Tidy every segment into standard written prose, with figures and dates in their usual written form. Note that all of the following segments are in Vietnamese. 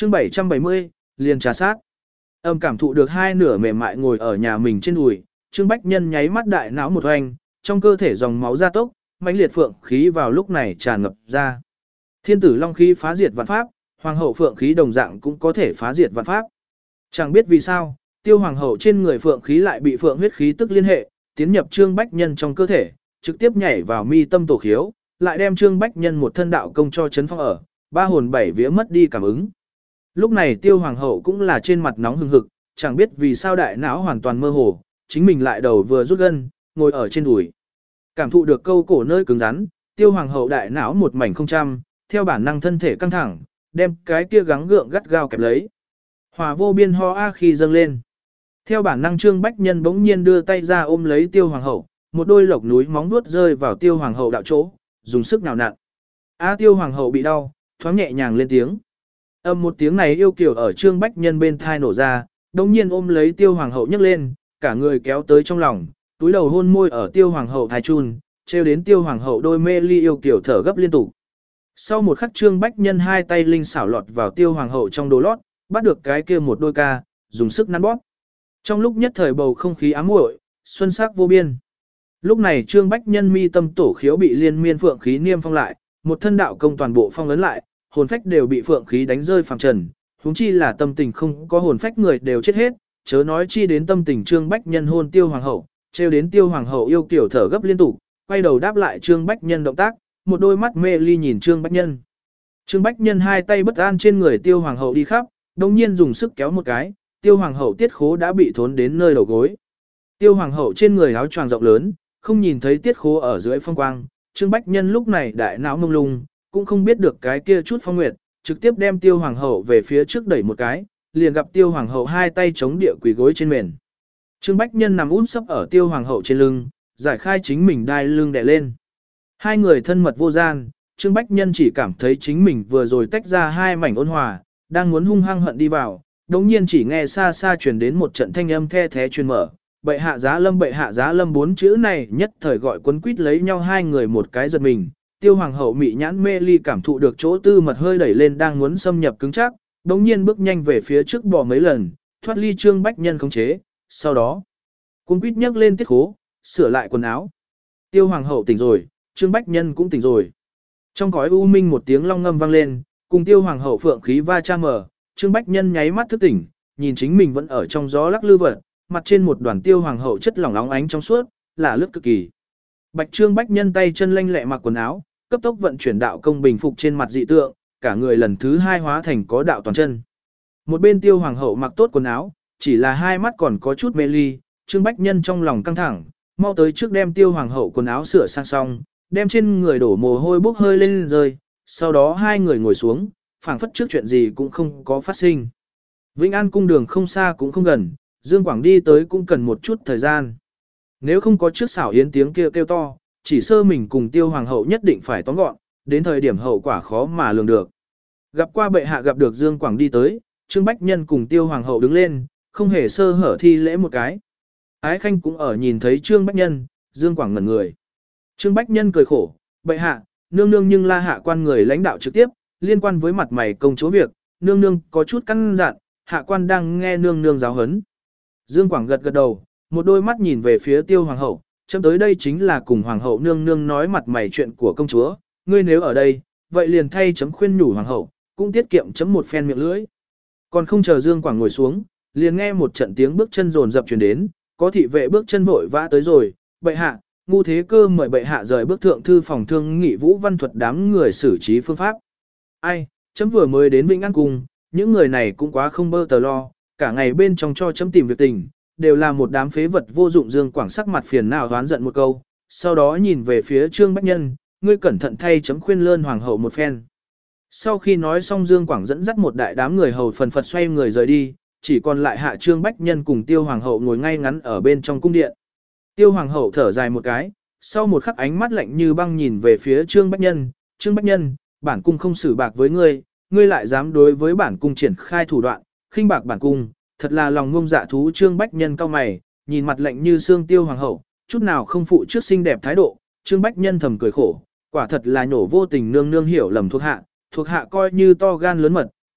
Chương 770, liền trà sát. Âm cảm thụ được hai nửa mềm mại ngồi ở nhà mình trên đùi, Trương Bách Nhân nháy mắt đại não một hoành, trong cơ thể dòng máu gia tốc, mãnh liệt phượng khí vào lúc này tràn ngập ra. Thiên tử long khí phá diệt vạn pháp, hoàng hậu phượng khí đồng dạng cũng có thể phá diệt vạn pháp. Chẳng biết vì sao, Tiêu hoàng hậu trên người phượng khí lại bị phượng huyết khí tức liên hệ, tiến nhập Trương Bách Nhân trong cơ thể, trực tiếp nhảy vào mi tâm tổ khiếu, lại đem Trương Bách Nhân một thân đạo công cho chấn phong ở, ba hồn bảy vía mất đi cảm ứng. Lúc này Tiêu hoàng hậu cũng là trên mặt nóng hừng hực, chẳng biết vì sao đại não hoàn toàn mơ hồ, chính mình lại đầu vừa rút gân, ngồi ở trên đùi. Cảm thụ được câu cổ nơi cứng rắn, Tiêu hoàng hậu đại não một mảnh không trăm, theo bản năng thân thể căng thẳng, đem cái kia gắng gượng gắt gao kẹp lấy. Hòa vô biên ho a khi dâng lên. Theo bản năng Trương Bách Nhân bỗng nhiên đưa tay ra ôm lấy Tiêu hoàng hậu, một đôi lộc núi móng vuốt rơi vào Tiêu hoàng hậu đạo chỗ, dùng sức nhào nặn. Tiêu hoàng hậu bị đau, thoáng nhẹ nhàng lên tiếng. Âm một tiếng này yêu kiều ở Trương Bách Nhân bên thai nổ ra, đồng nhiên ôm lấy Tiêu hoàng hậu nhấc lên, cả người kéo tới trong lòng, túi đầu hôn môi ở Tiêu hoàng hậu thai chun, treo đến Tiêu hoàng hậu đôi mê ly yêu kiều thở gấp liên tục. Sau một khắc Trương Bách Nhân hai tay linh xảo lọt vào Tiêu hoàng hậu trong đồ lót, bắt được cái kia một đôi ca, dùng sức nắn bóp. Trong lúc nhất thời bầu không khí ám muội, xuân sắc vô biên. Lúc này Trương Bách Nhân mi tâm tổ khiếu bị liên miên phượng khí niêm phong lại, một thân đạo công toàn bộ phong ấn lại, hồn phách đều bị phượng khí đánh rơi phàm trần, huống chi là tâm tình không có hồn phách người đều chết hết, chớ nói chi đến tâm tình Trương Bách Nhân hôn Tiêu hoàng hậu, trêu đến Tiêu hoàng hậu yêu kiểu thở gấp liên tục, quay đầu đáp lại Trương Bách Nhân động tác, một đôi mắt mê ly nhìn Trương Bách Nhân. Trương Bách Nhân hai tay bất an trên người Tiêu hoàng hậu đi khắp, đồng nhiên dùng sức kéo một cái, Tiêu hoàng hậu tiết khố đã bị thốn đến nơi đầu gối. Tiêu hoàng hậu trên người áo choàng rộng lớn, không nhìn thấy tiết khố ở dưới phong quang, Trương Bách Nhân lúc này đại não mông lung, cũng không biết được cái kia chút phong nguyệt, trực tiếp đem Tiêu hoàng hậu về phía trước đẩy một cái, liền gặp Tiêu hoàng hậu hai tay chống địa quỳ gối trên mền. Trương Bách Nhân nằm úp sấp ở Tiêu hoàng hậu trên lưng, giải khai chính mình đai lưng đè lên. Hai người thân mật vô gian, Trương Bách Nhân chỉ cảm thấy chính mình vừa rồi tách ra hai mảnh ôn hòa, đang muốn hung hăng hận đi vào, đống nhiên chỉ nghe xa xa truyền đến một trận thanh âm the thé truyền mở, bệ hạ giá lâm bốn chữ này nhất thời gọi quấn quýt lấy nhau hai người một cái giật mình. Tiêu hoàng hậu mị nhãn mê ly cảm thụ được chỗ tư mật hơi đẩy lên đang muốn xâm nhập cứng chắc, đống nhiên bước nhanh về phía trước bỏ mấy lần, thoát ly Trương Bách Nhân khống chế, sau đó quấn quýt nhấc lên tiết khố, sửa lại quần áo. Tiêu hoàng hậu tỉnh rồi, Trương Bách Nhân cũng tỉnh rồi. Trong cõi u minh một tiếng long ngâm vang lên, cùng Tiêu hoàng hậu phượng khí va cha mở, Trương Bách Nhân nháy mắt thức tỉnh, nhìn chính mình vẫn ở trong gió lắc lư vật, mặt trên một đoàn Tiêu hoàng hậu chất lỏng óng ánh trong suốt, là lướt cực kỳ. Bạch Trương Bách Nhân tay chân lanh lẹ mặc quần áo, cấp tốc vận chuyển đạo công bình phục trên mặt dị tượng, cả người lần thứ hai hóa thành có đạo toàn chân. Một bên Tiêu hoàng hậu mặc tốt quần áo, chỉ là hai mắt còn có chút mê ly, Trương Bách Nhân trong lòng căng thẳng, mau tới trước đem Tiêu hoàng hậu quần áo sửa sang xong, đem trên người đổ mồ hôi bốc hơi lên rơi, sau đó hai người ngồi xuống, phảng phất trước chuyện gì cũng không có phát sinh. Vĩnh An cung đường không xa cũng không gần, Dương Quảng đi tới cũng cần một chút thời gian. Nếu không có trước xảo yến tiếng kia kêu to, chỉ sơ mình cùng Tiêu hoàng hậu nhất định phải tóm gọn, đến thời điểm hậu quả khó mà lường được. Gặp qua bệ hạ gặp được Dương Quảng đi tới, Trương Bách Nhân cùng Tiêu hoàng hậu đứng lên, không hề sơ hở thi lễ một cái. Ái Khanh cũng ở nhìn thấy Trương Bách Nhân, Dương Quảng ngẩn người. Trương Bách Nhân cười khổ, bệ hạ, nương nương nhưng la hạ quan người lãnh đạo trực tiếp, liên quan với mặt mày công chúa việc, nương nương có chút căn dặn, hạ quan đang nghe nương nương giáo huấn. Dương Quảng gật gật đầu, một đôi mắt nhìn về phía Tiêu hoàng hậu, chấm tới đây chính là cùng hoàng hậu nương nương nói mặt mày chuyện của công chúa, ngươi nếu ở đây, vậy liền thay chấm khuyên nhủ hoàng hậu, cũng tiết kiệm chấm một phen miệng lưỡi. Còn không chờ Dương Quảng ngồi xuống, liền nghe một trận tiếng bước chân rồn rập truyền đến, có thị vệ bước chân vội vã tới rồi, bệ hạ, ngu thế cơ mời bệ hạ rời bước thượng thư phòng thương nghị Vũ Văn Thuật đám người xử trí phương pháp. Ai, chấm vừa mới đến Vĩnh An cung, những người này cũng quá không bơ tờ lo, cả ngày bên trong cho chấm tìm việc tình, đều là một đám phế vật vô dụng. Dương Quảng sắc mặt phiền não hoán giận một câu, sau đó nhìn về phía Trương Bách Nhân, ngươi cẩn thận thay chấm khuyên lơn hoàng hậu một phen. Sau khi nói xong Dương Quảng dẫn dắt một đại đám người hầu phần phật xoay người rời đi, chỉ còn lại hạ Trương Bách Nhân cùng Tiêu hoàng hậu ngồi ngay ngắn ở bên trong cung điện. Tiêu hoàng hậu thở dài một cái, sau một khắc ánh mắt lạnh như băng nhìn về phía Trương Bách Nhân, Trương Bách Nhân, bản cung không xử bạc với ngươi, ngươi lại dám đối với bản cung triển khai thủ đoạn, khinh bạc bản cung, thật là lòng ngông dạ thú. Trương Bách Nhân cau mày, nhìn mặt lạnh như xương Tiêu hoàng hậu, chút nào không phụ trước xinh đẹp thái độ. Trương Bách Nhân thầm cười khổ, quả thật là nhổ vô tình nương nương hiểu lầm thuộc hạ coi như to gan lớn mật,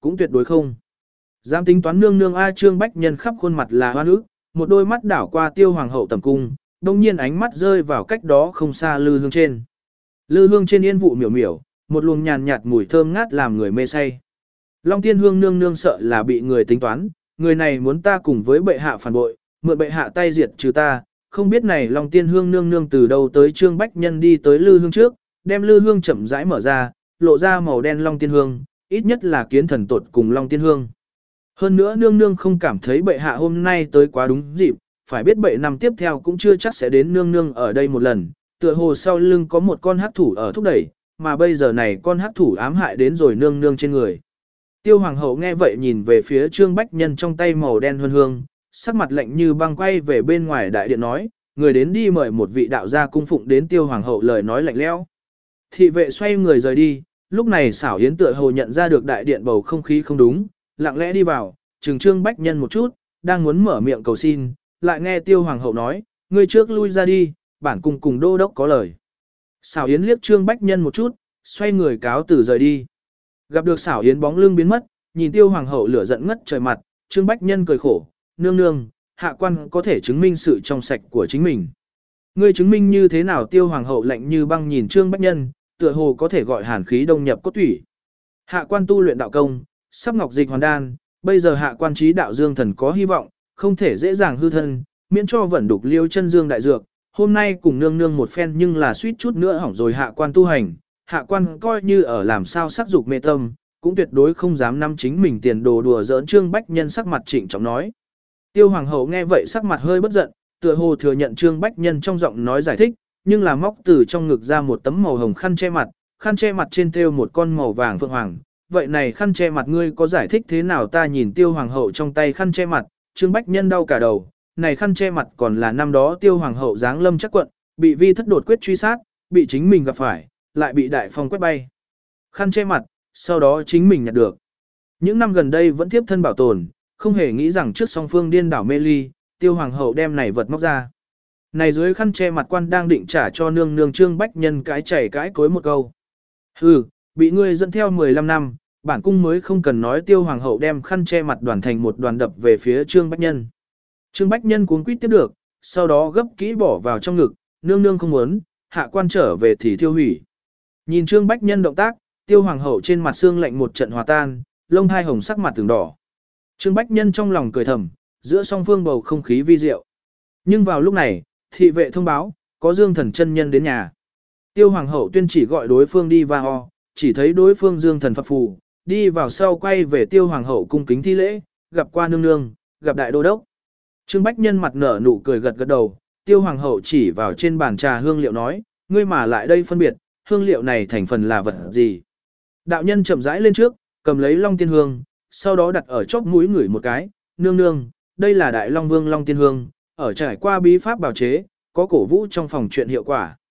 cũng tuyệt đối không. Dám tính toán nương nương A. Trương Bách Nhân khắp khuôn mặt là hoan ức, một đôi mắt đảo qua Tiêu Hoàng hậu tầm cung, đồng nhiên ánh mắt rơi vào cách đó không xa lư hương trên. Lư hương trên yên vụ miểu miểu, một luồng nhàn nhạt mùi thơm ngát làm người mê say. Long Tiên Hương nương nương sợ là bị người tính toán, người này muốn ta cùng với bệ hạ phản bội, mượn bệ hạ tay diệt trừ ta, không biết này Long Tiên Hương nương nương từ đâu tới. Trương Bách Nhân đi tới lư hương trước, đem lư hương chậm rãi mở ra, lộ ra màu đen Long Tiên Hương, ít nhất là kiến thần tột cùng Long Tiên Hương. Hơn nữa nương nương không cảm thấy bệ hạ hôm nay tới quá đúng dịp, phải biết bệ năm tiếp theo cũng chưa chắc sẽ đến nương nương ở đây một lần, tựa hồ sau lưng có một con hắc thủ ở thúc đẩy, mà bây giờ này con hắc thủ ám hại đến rồi nương nương trên người. Tiêu Hoàng hậu nghe vậy nhìn về phía Trương Bách Nhân trong tay màu đen huân hương, sắc mặt lạnh như băng quay về bên ngoài đại điện nói, người đến đi mời một vị đạo gia cung phụng đến. Tiêu Hoàng hậu lời nói lạnh lẽo. Thị vệ xoay người rời đi, lúc này Xảo Yến tựa hồ nhận ra được đại điện bầu không khí không đúng, lặng lẽ đi vào, trừng Trương Bách Nhân một chút, đang muốn mở miệng cầu xin, lại nghe Tiêu Hoàng hậu nói, ngươi trước lui ra đi, bản cung cùng đô đốc có lời. Xảo Yến liếc Trương Bách Nhân một chút, xoay người cáo từ rời đi. Gặp được Xảo Yến bóng lưng biến mất, nhìn Tiêu Hoàng hậu lửa giận ngất trời mặt, Trương Bách Nhân cười khổ, nương nương, hạ quan có thể chứng minh sự trong sạch của chính mình. Ngươi chứng minh như thế nào? Tiêu Hoàng hậu lạnh như băng nhìn Trương Bách Nhân, tựa hồ có thể gọi hàn khí đông nhập cốt thủy. Hạ quan tu luyện đạo công, sắp ngọc dịch hoàn đan, bây giờ hạ quan trí đạo dương thần có hy vọng, không thể dễ dàng hư thân, miễn cho vận đục liêu chân dương đại dược. Hôm nay cùng nương nương một phen nhưng là suýt chút nữa hỏng rồi hạ quan tu hành, hạ quan coi như ở làm sao sắc dục mê tâm, cũng tuyệt đối không dám nắm chính mình tiền đồ đùa giỡn. Trương Bách Nhân sắc mặt trịnh trọng nói. Tiêu Hoàng hậu nghe vậy sắc mặt hơi bất giận, tựa hồ thừa nhận Trương Bách Nhân trong giọng nói giải thích, nhưng là móc từ trong ngực ra một tấm màu hồng khăn che mặt trên thêu một con màu vàng phượng hoàng. Vậy này khăn che mặt ngươi có giải thích thế nào? Ta nhìn Tiêu Hoàng hậu trong tay khăn che mặt, Trương Bách Nhân đau cả đầu, này khăn che mặt còn là năm đó Tiêu Hoàng hậu giáng lâm chắc quận, bị vi thất đột quyết truy sát, bị chính mình gặp phải, lại bị đại phong quét bay. Khăn che mặt, sau đó chính mình nhặt được. Những năm gần đây vẫn tiếp thân bảo tồn, không hề nghĩ rằng trước song phương điên đảo mê ly, Tiêu Hoàng hậu đem này vật móc ra. Này dưới khăn che mặt quan đang định trả cho nương nương. Trương Bách Nhân cái chảy cãi cối một câu. Hừ, bị ngươi dẫn theo 15 năm, bản cung mới không cần nói. Tiêu Hoàng hậu đem khăn che mặt đoàn thành một đoàn đập về phía Trương Bách Nhân. Trương Bách Nhân cuống quýt tiếp được, sau đó gấp kỹ bỏ vào trong ngực, nương nương không muốn, hạ quan trở về thì thiêu hủy. Nhìn Trương Bách Nhân động tác, Tiêu Hoàng hậu trên mặt xương lạnh một trận hòa tan, lông hai hồng sắc mặt từng đỏ. Trương Bách Nhân trong lòng cười thầm, giữa song phương bầu không khí vi diệu. Nhưng vào lúc này, thị vệ thông báo, có Dương Thần chân nhân đến nhà. Tiêu Hoàng hậu tuyên chỉ gọi đối phương đi va ho, chỉ thấy đối phương Dương Thần phập phù, đi vào sau quay về Tiêu Hoàng hậu cung kính thi lễ, gặp qua nương nương, gặp đại đô đốc. Trương Bách Nhân mặt nở nụ cười gật gật đầu, Tiêu Hoàng hậu chỉ vào trên bàn trà hương liệu nói, ngươi mà lại đây phân biệt, hương liệu này thành phần là vật gì. Đạo nhân chậm rãi lên trước, cầm lấy Long Tiên Hương, sau đó đặt ở chóp mũi ngửi một cái, nương nương, đây là Đại Long Vương Long Tiên Hương, ở trải qua bí pháp bào chế, có cổ vũ trong phòng chuyện hiệu quả.